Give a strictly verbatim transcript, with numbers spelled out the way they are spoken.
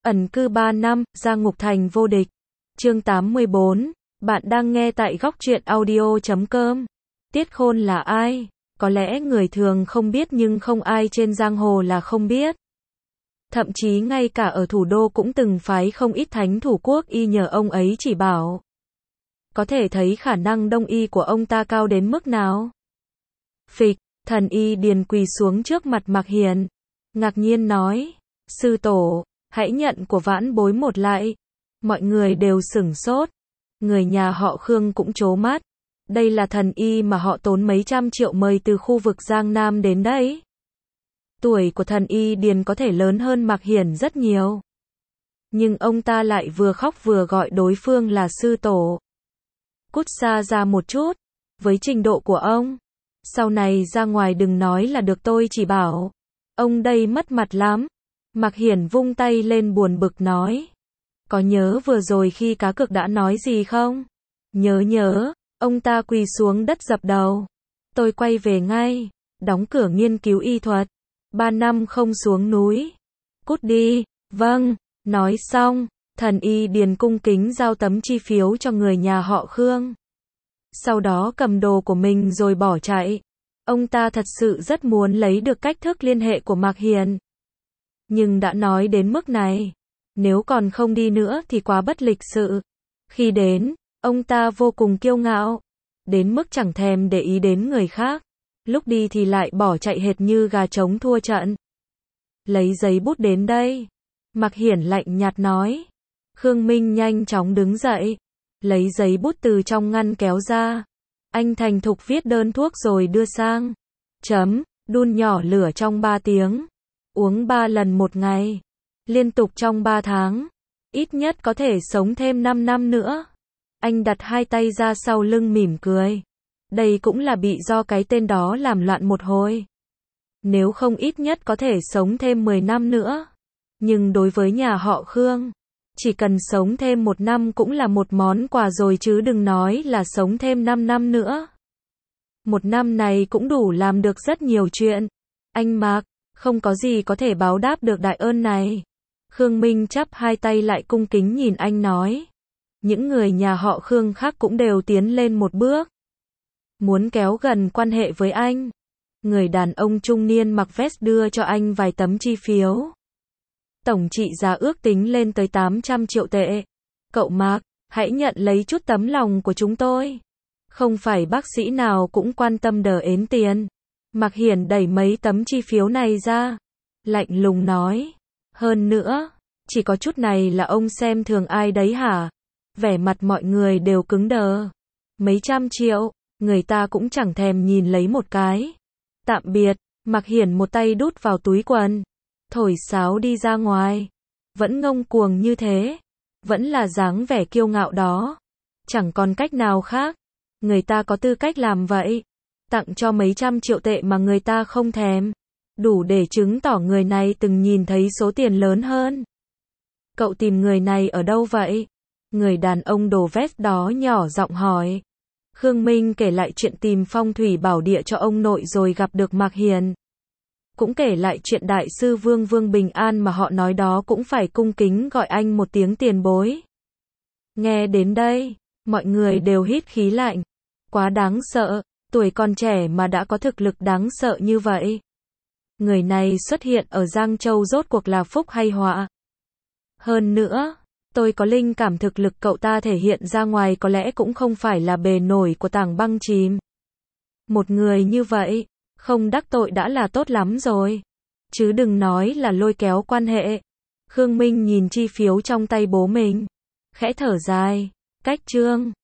Ẩn cư ba năm, ra ngục thành vô địch. Chương tám mươi bốn. Bạn đang nghe tại góc truyện audio chấm com. Tiết Khôn là ai? Có lẽ người thường không biết nhưng không ai trên giang hồ là không biết. Thậm chí ngay cả ở thủ đô cũng từng phái không ít thánh thủ quốc y nhờ ông ấy chỉ bảo. Có thể thấy khả năng đông y của ông ta cao đến mức nào. Phịch, thần y Điền quỳ xuống trước mặt Mạc Hiền. Ngạc nhiên nói, sư tổ, hãy nhận của vãn bối một lại. Mọi người đều sửng sốt. Người nhà họ Khương cũng trố mắt. Đây là thần y mà họ tốn mấy trăm triệu mời từ khu vực Giang Nam đến đấy. Tuổi của thần y Điền có thể lớn hơn Mạc Hiển rất nhiều. Nhưng ông ta lại vừa khóc vừa gọi đối phương là sư tổ. Cút xa ra một chút. Với trình độ của ông, sau này ra ngoài đừng nói là được tôi chỉ bảo. Ông đây mất mặt lắm. Mạc Hiển vung tay lên buồn bực nói. Có nhớ vừa rồi khi cá cược đã nói gì không? Nhớ nhớ, ông ta quỳ xuống đất dập đầu. Tôi quay về ngay, đóng cửa nghiên cứu y thuật. Ba năm không xuống núi. Cút đi, vâng, nói xong, thần y Điền cung kính giao tấm chi phiếu cho người nhà họ Khương. Sau đó cầm đồ của mình rồi bỏ chạy. Ông ta thật sự rất muốn lấy được cách thức liên hệ của Mạc Hiền. Nhưng đã nói đến mức này, nếu còn không đi nữa thì quá bất lịch sự. Khi đến, ông ta vô cùng kiêu ngạo, đến mức chẳng thèm để ý đến người khác. Lúc đi thì lại bỏ chạy hệt như gà trống thua trận. Lấy giấy bút đến đây. Mạc Hiển lạnh nhạt nói. Khương Minh nhanh chóng đứng dậy, lấy giấy bút từ trong ngăn kéo ra. Anh thành thục viết đơn thuốc rồi đưa sang. Chấm, đun nhỏ lửa trong ba tiếng. Uống ba lần một ngày. Liên tục trong ba tháng. Ít nhất có thể sống thêm năm năm nữa. Anh đặt hai tay ra sau lưng mỉm cười. Đây cũng là bị do cái tên đó làm loạn một hồi. Nếu không ít nhất có thể sống thêm mười năm nữa. Nhưng đối với nhà họ Khương, chỉ cần sống thêm một năm cũng là một món quà rồi chứ đừng nói là sống thêm năm năm nữa. Một năm này cũng đủ làm được rất nhiều chuyện. Anh Mạc, không có gì có thể báo đáp được đại ơn này. Khương Minh chắp hai tay lại cung kính nhìn anh nói. Những người nhà họ Khương khác cũng đều tiến lên một bước. Muốn kéo gần quan hệ với anh. Người đàn ông trung niên mặc vest đưa cho anh vài tấm chi phiếu. Tổng trị giá ước tính lên tới tám trăm triệu tệ. Cậu Mạc, hãy nhận lấy chút tấm lòng của chúng tôi. Không phải bác sĩ nào cũng quan tâm đờ ến tiền. Mạc Hiển đẩy mấy tấm chi phiếu này ra. Lạnh lùng nói. Hơn nữa, chỉ có chút này là ông xem thường ai đấy hả? Vẻ mặt mọi người đều cứng đờ. Mấy trăm triệu, người ta cũng chẳng thèm nhìn lấy một cái. Tạm biệt, Mạc Hiển một tay đút vào túi quần. Thổi sáo đi ra ngoài. Vẫn ngông cuồng như thế. Vẫn là dáng vẻ kiêu ngạo đó. Chẳng còn cách nào khác. Người ta có tư cách làm vậy. Tặng cho mấy trăm triệu tệ mà người ta không thèm. Đủ để chứng tỏ người này từng nhìn thấy số tiền lớn hơn. Cậu tìm người này ở đâu vậy? Người đàn ông đồ vest đó nhỏ giọng hỏi. Khương Minh kể lại chuyện tìm phong thủy bảo địa cho ông nội rồi gặp được Mạc Hiền. Cũng kể lại chuyện đại sư Vương Vương Bình An mà họ nói đó cũng phải cung kính gọi anh một tiếng tiền bối. Nghe đến đây, mọi người đều hít khí lạnh. Quá đáng sợ, tuổi còn trẻ mà đã có thực lực đáng sợ như vậy. Người này xuất hiện ở Giang Châu rốt cuộc là phúc hay họa? Hơn nữa, tôi có linh cảm thực lực cậu ta thể hiện ra ngoài có lẽ cũng không phải là bề nổi của tảng băng chìm. Một người như vậy, không đắc tội đã là tốt lắm rồi. Chứ đừng nói là lôi kéo quan hệ. Khương Minh nhìn chi phiếu trong tay bố mình. Khẽ thở dài. Cách chương.